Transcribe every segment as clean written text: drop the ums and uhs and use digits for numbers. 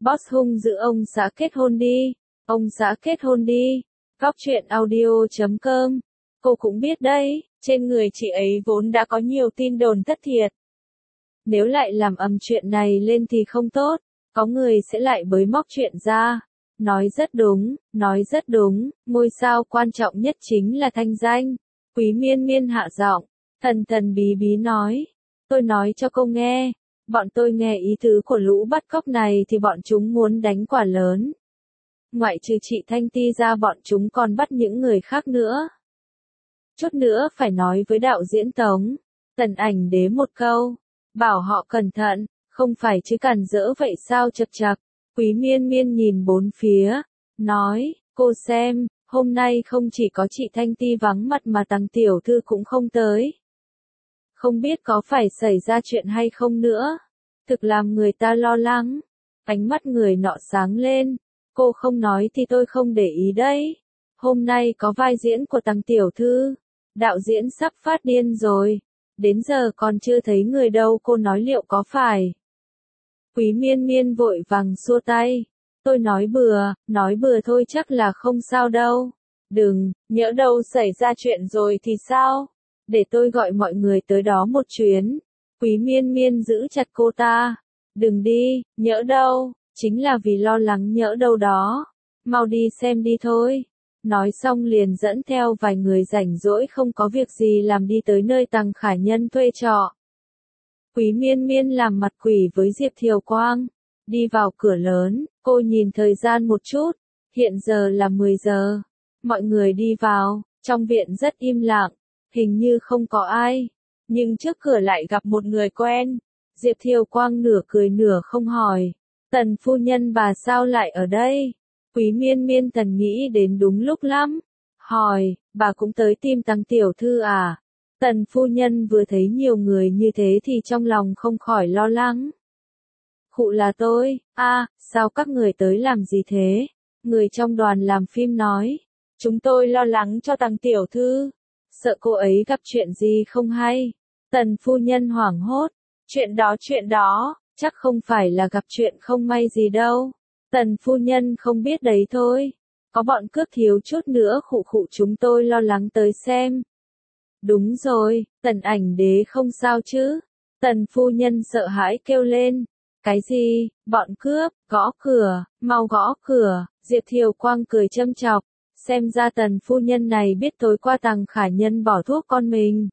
Boss hung dữ ông xã kết hôn đi. Ông xã kết hôn đi. Góc truyện audio.com. Cô cũng biết đấy, trên người chị ấy vốn đã có nhiều tin đồn thất thiệt. Nếu lại làm ầm chuyện này lên thì không tốt, có người sẽ lại bới móc chuyện ra. Nói rất đúng, ngôi sao quan trọng nhất chính là thanh danh. Quý Miên Miên hạ giọng, thần thần bí bí nói. Tôi nói cho cô nghe, bọn tôi nghe ý tứ của lũ bắt cóc này thì bọn chúng muốn đánh quả lớn. Ngoại trừ chị Thanh Ti ra bọn chúng còn bắt những người khác nữa. Chút nữa phải nói với đạo diễn Tống, Tần Ảnh Đế một câu, bảo họ cẩn thận, không phải chứ cản rỡ vậy sao chật chật. Quý Miên Miên nhìn bốn phía, nói, cô xem, hôm nay không chỉ có chị Thanh Ti vắng mặt mà Tằng tiểu thư cũng không tới. Không biết có phải xảy ra chuyện hay không nữa. Thực làm người ta lo lắng. Ánh mắt người nọ sáng lên. Cô không nói thì tôi không để ý đấy. Hôm nay có vai diễn của Tằng tiểu thư. Đạo diễn sắp phát điên rồi. Đến giờ còn chưa thấy người đâu, cô nói liệu có phải. Quý Miên Miên vội vàng xua tay. Tôi nói bừa thôi, chắc là không sao đâu. Đừng, nhỡ đâu xảy ra chuyện rồi thì sao? Để tôi gọi mọi người tới đó một chuyến. Quý Miên Miên giữ chặt cô ta. Đừng đi, nhỡ đâu, chính là vì lo lắng nhỡ đâu đó. Mau đi xem đi thôi. Nói xong liền dẫn theo vài người rảnh rỗi không có việc gì làm đi tới nơi Tằng Khả Nhân thuê trọ. Quý Miên Miên làm mặt quỷ với Diệp Thiều Quang. Đi vào cửa lớn, cô nhìn thời gian một chút. Hiện giờ là 10 giờ. Mọi người đi vào, trong viện rất im lặng. Hình như không có ai. Nhưng trước cửa lại gặp một người quen. Diệp Thiều Quang nửa cười nửa không hỏi. Tần phu nhân bà sao lại ở đây? Quý Miên Miên Tần nghĩ đến đúng lúc lắm. Hỏi, bà cũng tới tìm Tằng tiểu thư à? Tần phu nhân vừa thấy nhiều người như thế thì trong lòng không khỏi lo lắng. Khụ là tôi, sao các người tới làm gì thế? Người trong đoàn làm phim nói. Chúng tôi lo lắng cho Tằng tiểu thư. Sợ cô ấy gặp chuyện gì không hay. Tần phu nhân hoảng hốt. Chuyện đó, chắc không phải là gặp chuyện không may gì đâu. Tần phu nhân không biết đấy thôi. Có bọn cướp thiếu chút nữa khụ chúng tôi lo lắng tới xem. Đúng rồi, Tần Ảnh Đế không sao chứ? Tần phu nhân sợ hãi kêu lên. Cái gì, bọn cướp, gõ cửa, mau gõ cửa. Diệp Thiều Quang cười châm chọc. Xem ra Tần phu nhân này biết tối qua Tằng Khả Nhân bỏ thuốc con mình.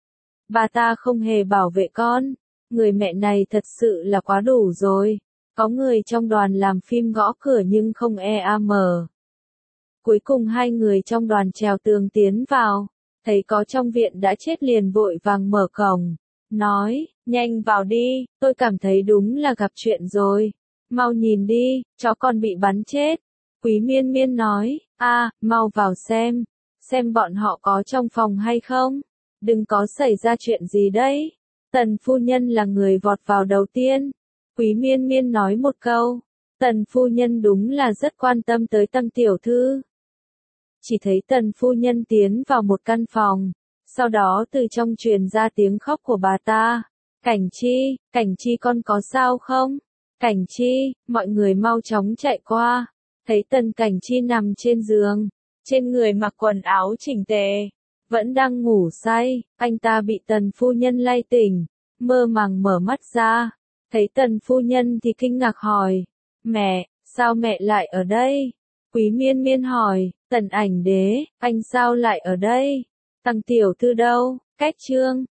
Bà ta không hề bảo vệ con. Người mẹ này thật sự là quá đủ rồi. Có người trong đoàn làm phim gõ cửa nhưng không mở. Cuối cùng hai người trong đoàn trèo tường tiến vào. Thấy có trong viện đã chết liền vội vàng mở cổng. Nói, nhanh vào đi, tôi cảm thấy đúng là gặp chuyện rồi. Mau nhìn đi, chó con bị bắn chết. Quý Miên Miên nói, mau vào xem bọn họ có trong phòng hay không. Đừng có xảy ra chuyện gì đấy. Tần phu nhân là người vọt vào đầu tiên. Quý Miên Miên nói một câu. Tần phu nhân đúng là rất quan tâm tới Tằng tiểu thư. Chỉ thấy Tần phu nhân tiến vào một căn phòng. Sau đó từ trong truyền ra tiếng khóc của bà ta. Cảnh Chi con có sao không? Cảnh Chi, mọi người mau chóng chạy qua. Thấy Tần Cảnh Chi nằm trên giường. Trên người mặc quần áo chỉnh tề. Vẫn đang ngủ say, anh ta bị Tần phu nhân lay tỉnh. Mơ màng mở mắt ra. Thấy Tần phu nhân thì kinh ngạc hỏi. Mẹ, sao mẹ lại ở đây? Quý Miên Miên hỏi. Tần Ảnh Đế, anh sao lại ở đây? Tằng tiểu thư đâu? Cách chương